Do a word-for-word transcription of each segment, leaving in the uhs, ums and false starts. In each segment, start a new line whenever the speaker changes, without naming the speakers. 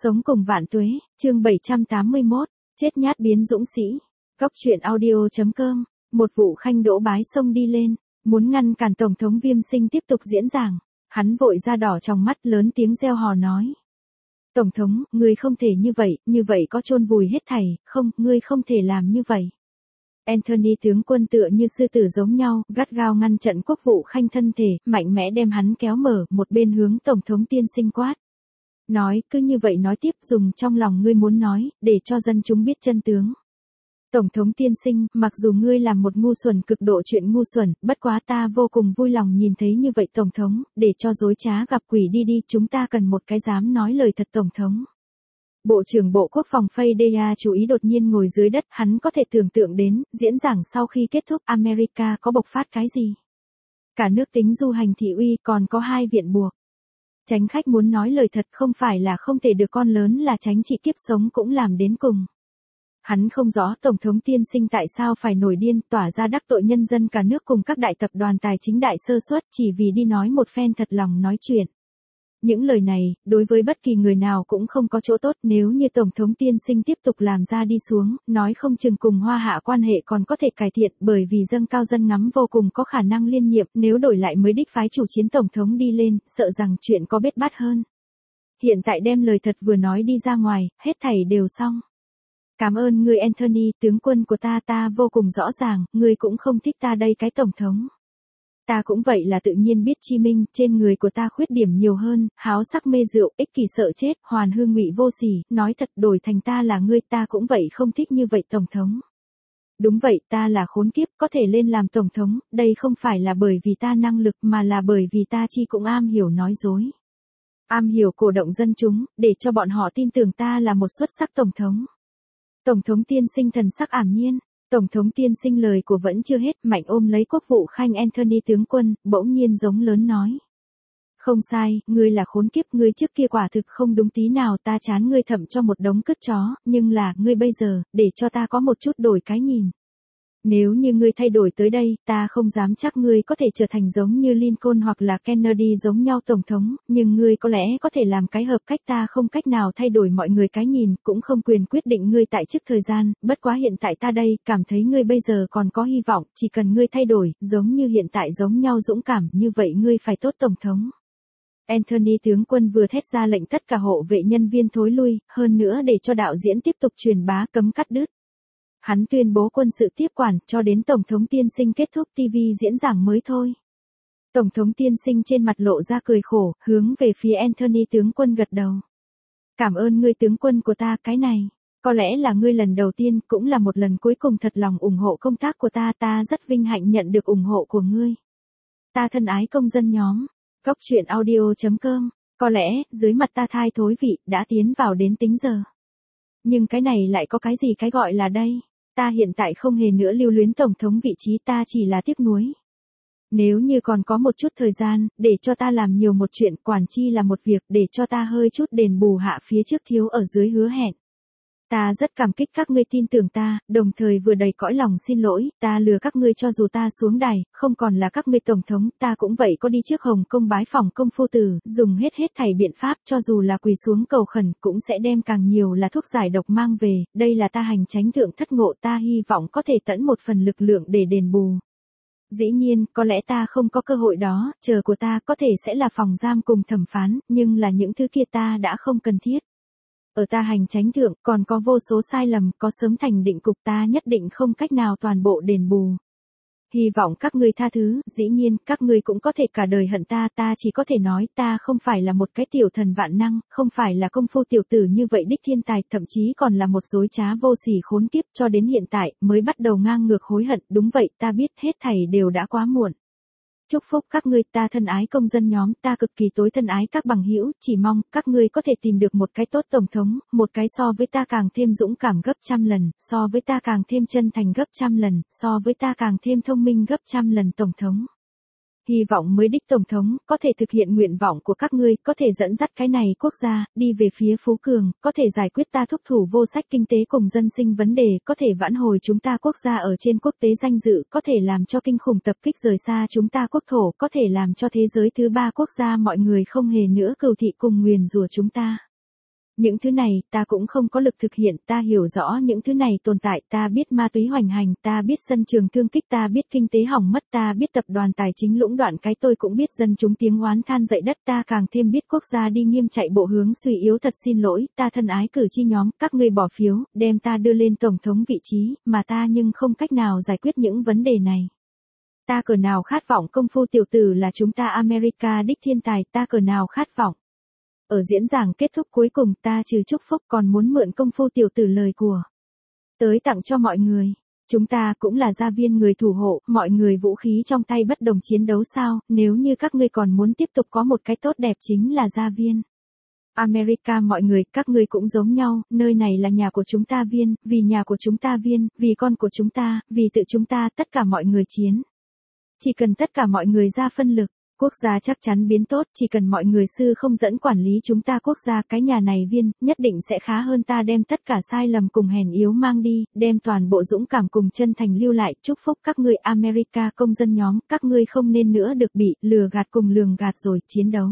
Sống cùng vạn tuế, chương bảy trăm tám mươi mốt, chết nhát biến dũng sĩ. Góc truyện audio.com, một vụ khanh đỗ bái sông đi lên, muốn ngăn cản Tổng thống Viêm Sinh tiếp tục diễn giảng, hắn vội ra đỏ trong mắt lớn tiếng reo hò nói. Tổng thống, ngươi không thể như vậy, như vậy có chôn vùi hết thảy, không, ngươi không thể làm như vậy. Anthony tướng quân tựa như sư tử giống nhau, gắt gao ngăn trận quốc vụ khanh thân thể, mạnh mẽ đem hắn kéo mở, một bên hướng Tổng thống tiên sinh quát. Nói, cứ như vậy nói tiếp, dùng trong lòng ngươi muốn nói, để cho dân chúng biết chân tướng. Tổng thống tiên sinh, mặc dù ngươi làm một ngu xuẩn cực độ chuyện ngu xuẩn, bất quá ta vô cùng vui lòng nhìn thấy như vậy Tổng thống, để cho dối trá gặp quỷ đi đi, chúng ta cần một cái dám nói lời thật Tổng thống. Bộ trưởng Bộ Quốc phòng Faydeya chú ý đột nhiên ngồi dưới đất, hắn có thể tưởng tượng đến, diễn giảng sau khi kết thúc America có bộc phát cái gì. Cả nước tính du hành thị uy còn có hai viện buộc. Chánh khách muốn nói lời thật không phải là không thể được, con lớn là tránh trị kiếp sống cũng làm đến cùng. Hắn không rõ Tổng thống tiên sinh tại sao phải nổi điên tỏa ra đắc tội nhân dân cả nước cùng các đại tập đoàn tài chính đại sơ suất chỉ vì đi nói một phen thật lòng nói chuyện. Những lời này, đối với bất kỳ người nào cũng không có chỗ tốt, nếu như Tổng thống tiên sinh tiếp tục làm ra đi xuống, nói không chừng cùng Hoa Hạ quan hệ còn có thể cải thiện, bởi vì dâng cao dân ngắm vô cùng có khả năng liên nhiệm, nếu đổi lại mới đích phái chủ chiến Tổng thống đi lên, sợ rằng chuyện có bết bát hơn. Hiện tại đem lời thật vừa nói đi ra ngoài, hết thảy đều xong. Cảm ơn ngươi Anthony, tướng quân của ta, ta vô cùng rõ ràng, ngươi cũng không thích ta đây cái Tổng thống. Ta cũng vậy là tự nhiên biết chi minh, trên người của ta khuyết điểm nhiều hơn, háo sắc mê rượu, ích kỷ sợ chết, hoàn hương ngụy vô sỉ, nói thật đổi thành ta là ngươi, ta cũng vậy không thích như vậy Tổng thống. Đúng vậy, ta là khốn kiếp, có thể lên làm Tổng thống, đây không phải là bởi vì ta năng lực mà là bởi vì ta chi cũng am hiểu nói dối. Am hiểu cổ động dân chúng, để cho bọn họ tin tưởng ta là một xuất sắc Tổng thống. Tổng thống tiên sinh thần sắc ảm nhiên. Tổng thống tiên sinh lời của vẫn chưa hết, mạnh ôm lấy quốc vụ khanh Anthony tướng quân, bỗng nhiên giống lớn nói. Không sai, ngươi là khốn kiếp, ngươi trước kia quả thực không đúng tí nào, ta chán ngươi thậm cho một đống cứt chó, nhưng là, ngươi bây giờ, để cho ta có một chút đổi cái nhìn. Nếu như ngươi thay đổi tới đây, ta không dám chắc ngươi có thể trở thành giống như Lincoln hoặc là Kennedy giống nhau Tổng thống, nhưng ngươi có lẽ có thể làm cái hợp cách, ta không cách nào thay đổi mọi người cái nhìn, cũng không quyền quyết định ngươi tại chức thời gian, bất quá hiện tại ta đây, cảm thấy ngươi bây giờ còn có hy vọng, chỉ cần ngươi thay đổi, giống như hiện tại giống nhau dũng cảm, như vậy ngươi phải tốt Tổng thống. Anthony tướng quân vừa thét ra lệnh tất cả hộ vệ nhân viên thối lui, hơn nữa để cho đạo diễn tiếp tục truyền bá cấm cắt đứt. Hắn tuyên bố quân sự tiếp quản cho đến Tổng thống tiên sinh kết thúc ti vi diễn giảng mới thôi. Tổng thống tiên sinh trên mặt lộ ra cười khổ, hướng về phía Anthony tướng quân gật đầu. Cảm ơn ngươi tướng quân của ta, cái này, có lẽ là ngươi lần đầu tiên, cũng là một lần cuối cùng thật lòng ủng hộ công tác của ta, ta rất vinh hạnh nhận được ủng hộ của ngươi. Ta thân ái công dân nhóm, góc truyện audio.com, có lẽ, dưới mặt ta thai thối vị, đã tiến vào đến tính giờ. Nhưng cái này lại có cái gì cái gọi là đây? Ta hiện tại không hề nữa lưu luyến Tổng thống vị trí, ta chỉ là tiếc nuối. Nếu như còn có một chút thời gian, để cho ta làm nhiều một chuyện, quản chi là một việc, để cho ta hơi chút đền bù hạ phía trước thiếu ở dưới hứa hẹn. Ta rất cảm kích các ngươi tin tưởng ta, đồng thời vừa đầy cõi lòng xin lỗi, ta lừa các ngươi cho dù ta xuống đài, không còn là các ngươi Tổng thống, ta cũng vậy có đi trước Hồng Kông bái phỏng công phu tử, dùng hết hết thảy biện pháp cho dù là quỳ xuống cầu khẩn, cũng sẽ đem càng nhiều là thuốc giải độc mang về, đây là ta hành chánh thượng thất ngộ, ta hy vọng có thể tận một phần lực lượng để đền bù. Dĩ nhiên, có lẽ ta không có cơ hội đó, chờ của ta có thể sẽ là phòng giam cùng thẩm phán, nhưng là những thứ kia ta đã không cần thiết. Ở ta hành chánh thượng, còn có vô số sai lầm, có sớm thành định cục, ta nhất định không cách nào toàn bộ đền bù. Hy vọng các ngươi tha thứ, dĩ nhiên, các ngươi cũng có thể cả đời hận ta, ta chỉ có thể nói, ta không phải là một cái tiểu thần vạn năng, không phải là công phu tiểu tử như vậy đích thiên tài, thậm chí còn là một dối trá vô sỉ khốn kiếp, cho đến hiện tại, mới bắt đầu ngang ngược hối hận, đúng vậy, ta biết, hết thảy đều đã quá muộn. Chúc phúc các ngươi, ta thân ái công dân nhóm, ta cực kỳ tối thân ái các bằng hữu, chỉ mong các ngươi có thể tìm được một cái tốt Tổng thống, một cái so với ta càng thêm dũng cảm gấp trăm lần, so với ta càng thêm chân thành gấp trăm lần, so với ta càng thêm thông minh gấp trăm lần Tổng thống. Hy vọng mới đích Tổng thống, có thể thực hiện nguyện vọng của các ngươi, có thể dẫn dắt cái này quốc gia, đi về phía phú cường, có thể giải quyết ta thúc thủ vô sách kinh tế cùng dân sinh vấn đề, có thể vãn hồi chúng ta quốc gia ở trên quốc tế danh dự, có thể làm cho kinh khủng tập kích rời xa chúng ta quốc thổ, có thể làm cho thế giới thứ ba quốc gia mọi người không hề nữa cừu thị cùng nguyền rủa chúng ta. Những thứ này ta cũng không có lực thực hiện, ta hiểu rõ những thứ này tồn tại, ta biết ma túy hoành hành, ta biết sân trường thương kích, ta biết kinh tế hỏng mất, ta biết tập đoàn tài chính lũng đoạn, cái tôi cũng biết dân chúng tiếng oán than dậy đất, ta càng thêm biết quốc gia đi nghiêm chạy bộ hướng suy yếu, thật xin lỗi, ta thân ái cử tri nhóm, các ngươi bỏ phiếu, đem ta đưa lên tổng thống vị trí, mà ta nhưng không cách nào giải quyết những vấn đề này. Ta cỡ nào khát vọng công phu tiểu tử là chúng ta America đích thiên tài, ta cỡ nào khát vọng. Ở diễn giảng kết thúc cuối cùng ta trừ chúc phúc còn muốn mượn công phu tiểu tử lời của tới tặng cho mọi người. Chúng ta cũng là gia viên người thủ hộ, mọi người vũ khí trong tay bất đồng chiến đấu sao, nếu như các ngươi còn muốn tiếp tục có một cái tốt đẹp chính là gia viên. America mọi người, các ngươi cũng giống nhau, nơi này là nhà của chúng ta viên, vì nhà của chúng ta viên, vì con của chúng ta, vì tự chúng ta, tất cả mọi người chiến. Chỉ cần tất cả mọi người ra phân lực, quốc gia chắc chắn biến tốt, chỉ cần mọi người sư không dẫn quản lý chúng ta quốc gia, cái nhà này viên, nhất định sẽ khá hơn. Ta đem tất cả sai lầm cùng hèn yếu mang đi, đem toàn bộ dũng cảm cùng chân thành lưu lại, chúc phúc các ngươi America công dân nhóm, các ngươi không nên nữa được bị lừa gạt cùng lường gạt rồi, chiến đấu.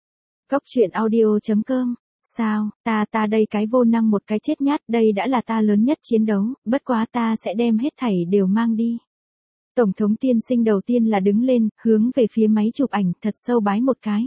Góc truyện audio chấm com. Sao, ta ta đây cái vô năng một cái chết nhát, đây đã là ta lớn nhất chiến đấu, bất quá ta sẽ đem hết thảy đều mang đi. Tổng thống tiên sinh đầu tiên là đứng lên, hướng về phía máy chụp ảnh, thật sâu bái một cái.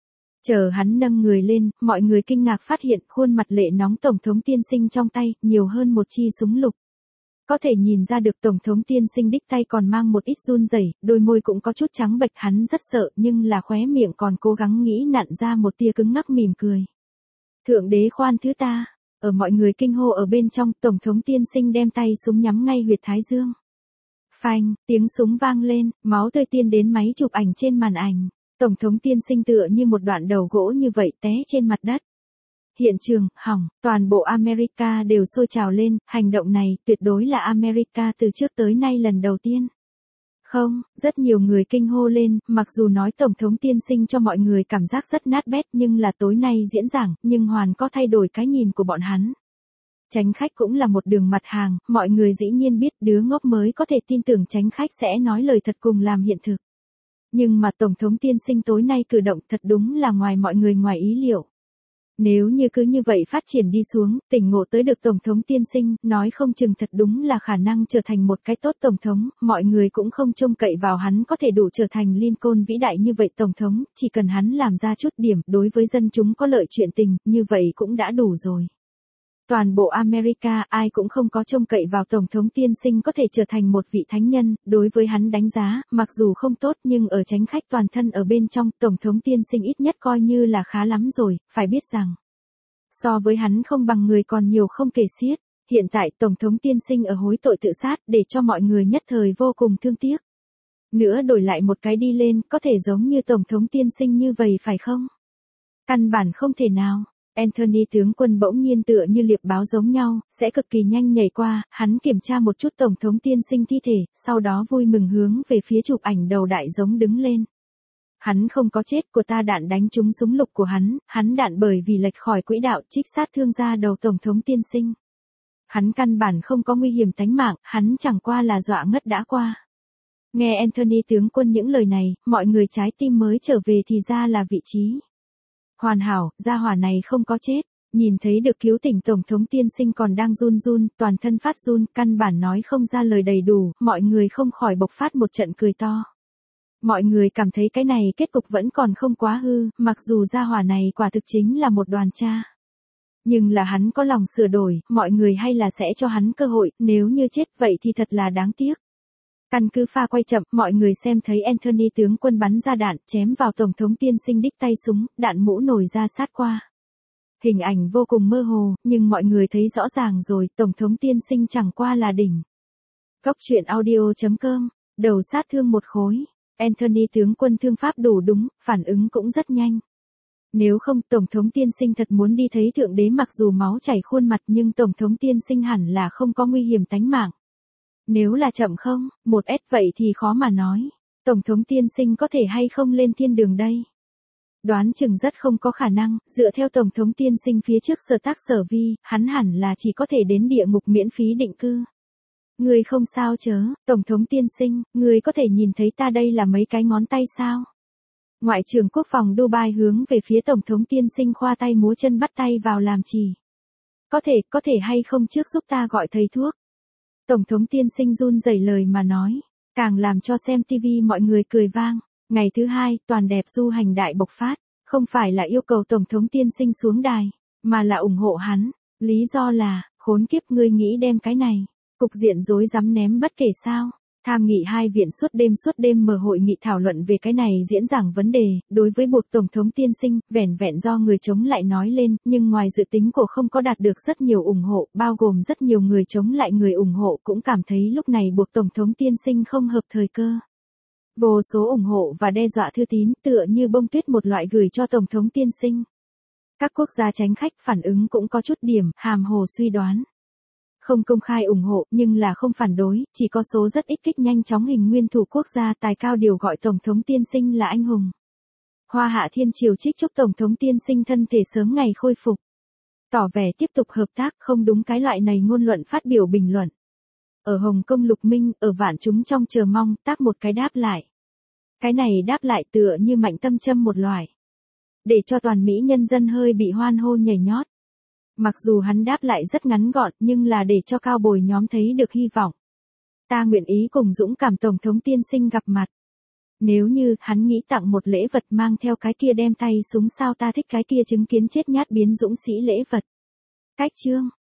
Chờ hắn nâng người lên, mọi người kinh ngạc phát hiện khuôn mặt lệ nóng tổng thống tiên sinh trong tay, nhiều hơn một chi súng lục. Có thể nhìn ra được tổng thống tiên sinh đích tay còn mang một ít run rẩy, đôi môi cũng có chút trắng bệch, hắn rất sợ nhưng là khóe miệng còn cố gắng nghĩ nặn ra một tia cứng ngắc mỉm cười. Thượng đế khoan thứ ta, ở mọi người kinh hô ở bên trong, tổng thống tiên sinh đem tay súng nhắm ngay huyệt thái dương. Phanh, tiếng súng vang lên, máu tươi tiên đến máy chụp ảnh trên màn ảnh. Tổng thống tiên sinh tựa như một đoạn đầu gỗ như vậy té trên mặt đất. Hiện trường, hỏng, toàn bộ America đều sôi trào lên, hành động này tuyệt đối là America từ trước tới nay lần đầu tiên. Không, rất nhiều người kinh hô lên, mặc dù nói tổng thống tiên sinh cho mọi người cảm giác rất nát bét nhưng là tối nay diễn giảng, nhưng hoàn có thay đổi cái nhìn của bọn hắn. Chánh khách cũng là một đường mặt hàng, mọi người dĩ nhiên biết đứa ngốc mới có thể tin tưởng chánh khách sẽ nói lời thật cùng làm hiện thực. Nhưng mà tổng thống tiên sinh tối nay cử động thật đúng là ngoài mọi người ngoài ý liệu. Nếu như cứ như vậy phát triển đi xuống, tỉnh ngộ tới được tổng thống tiên sinh, nói không chừng thật đúng là khả năng trở thành một cái tốt tổng thống, mọi người cũng không trông cậy vào hắn có thể đủ trở thành Lincoln vĩ đại như vậy tổng thống, chỉ cần hắn làm ra chút điểm đối với dân chúng có lợi chuyện tình, như vậy cũng đã đủ rồi. Toàn bộ America ai cũng không có trông cậy vào tổng thống tiên sinh có thể trở thành một vị thánh nhân, đối với hắn đánh giá, mặc dù không tốt nhưng ở chánh khách toàn thân ở bên trong, tổng thống tiên sinh ít nhất coi như là khá lắm rồi, phải biết rằng. So với hắn không bằng người còn nhiều không kể xiết, hiện tại tổng thống tiên sinh ở hối tội tự sát để cho mọi người nhất thời vô cùng thương tiếc. Nữa đổi lại một cái đi lên, có thể giống như tổng thống tiên sinh như vậy phải không? Căn bản không thể nào. Anthony tướng quân bỗng nhiên tựa như liệp báo giống nhau, sẽ cực kỳ nhanh nhảy qua, hắn kiểm tra một chút tổng thống tiên sinh thi thể, sau đó vui mừng hướng về phía chụp ảnh đầu đại giống đứng lên. Hắn không có chết, của ta đạn đánh trúng súng lục của hắn, hắn đạn bởi vì lệch khỏi quỹ đạo trích sát thương ra đầu tổng thống tiên sinh. Hắn căn bản không có nguy hiểm tánh mạng, hắn chẳng qua là dọa ngất đã qua. Nghe Anthony tướng quân những lời này, mọi người trái tim mới trở về thì ra là vị trí. Hoàn hảo, gia hỏa này không có chết, nhìn thấy được cứu tỉnh tổng thống tiên sinh còn đang run run, toàn thân phát run, căn bản nói không ra lời đầy đủ, mọi người không khỏi bộc phát một trận cười to. Mọi người cảm thấy cái này kết cục vẫn còn không quá hư, mặc dù gia hỏa này quả thực chính là một đoàn cha. Nhưng là hắn có lòng sửa đổi, mọi người hay là sẽ cho hắn cơ hội, nếu như chết vậy thì thật là đáng tiếc. Căn cứ pha quay chậm, mọi người xem thấy Anthony tướng quân bắn ra đạn, chém vào tổng thống tiên sinh đích tay súng, đạn mũ nổi ra sát qua. Hình ảnh vô cùng mơ hồ, nhưng mọi người thấy rõ ràng rồi, tổng thống tiên sinh chẳng qua là đỉnh. Góc truyện audio chấm com, đầu sát thương một khối. Anthony tướng quân thương pháp đủ đúng, phản ứng cũng rất nhanh. Nếu không, tổng thống tiên sinh thật muốn đi thấy thượng đế, mặc dù máu chảy khuôn mặt nhưng tổng thống tiên sinh hẳn là không có nguy hiểm tánh mạng. Nếu là chậm không, một S vậy thì khó mà nói. Tổng thống tiên sinh có thể hay không lên thiên đường đây? Đoán chừng rất không có khả năng, dựa theo tổng thống tiên sinh phía trước sở tác sở vi, hắn hẳn là chỉ có thể đến địa ngục miễn phí định cư. Người không sao chớ, tổng thống tiên sinh, người có thể nhìn thấy ta đây là mấy cái ngón tay sao? Ngoại trưởng quốc phòng Dubai hướng về phía Tổng thống tiên sinh khoa tay múa chân bắt tay vào làm chỉ. Có thể, có thể hay không trước giúp ta gọi thầy thuốc. Tổng thống tiên sinh run rẩy lời mà nói, càng làm cho xem ti vi mọi người cười vang. Ngày thứ hai, toàn đẹp du hành đại bộc phát, không phải là yêu cầu Tổng thống tiên sinh xuống đài, mà là ủng hộ hắn. Lý do là, khốn kiếp ngươi nghĩ đem cái này, cục diện rối rắm ném bất kể sao. Tham nghị hai viện suốt đêm suốt đêm mở hội nghị thảo luận về cái này diễn giảng vấn đề, đối với buộc Tổng thống tiên sinh, vẻn vẹn do người chống lại nói lên, nhưng ngoài dự tính của không có đạt được rất nhiều ủng hộ, bao gồm rất nhiều người chống lại người ủng hộ cũng cảm thấy lúc này buộc Tổng thống tiên sinh không hợp thời cơ. Vô số ủng hộ và đe dọa thư tín tựa như bông tuyết một loại gửi cho Tổng thống tiên sinh. Các quốc gia tránh khách phản ứng cũng có chút điểm, hàm hồ suy đoán. Không công khai ủng hộ nhưng là không phản đối, chỉ có số rất ít kích nhanh chóng hình nguyên thủ quốc gia tài cao điều gọi Tổng thống tiên sinh là anh hùng. Hoa Hạ Thiên Triều trích chúc Tổng thống tiên sinh thân thể sớm ngày khôi phục. Tỏ vẻ tiếp tục hợp tác không đúng cái loại này ngôn luận phát biểu bình luận. Ở Hồng Kông Lục Minh, ở vạn chúng trong chờ mong, tác một cái đáp lại. Cái này đáp lại tựa như mạnh tâm châm một loại. Để cho toàn Mỹ nhân dân hơi bị hoan hô nhảy nhót. Mặc dù hắn đáp lại rất ngắn gọn nhưng là để cho cao bồi nhóm thấy được hy vọng. Ta nguyện ý cùng dũng cảm Tổng thống tiên sinh gặp mặt. Nếu như hắn nghĩ tặng một lễ vật mang theo cái kia đem tay súng sao ta thích cái kia chứng kiến chết nhát biến dũng sĩ lễ vật. Cách chương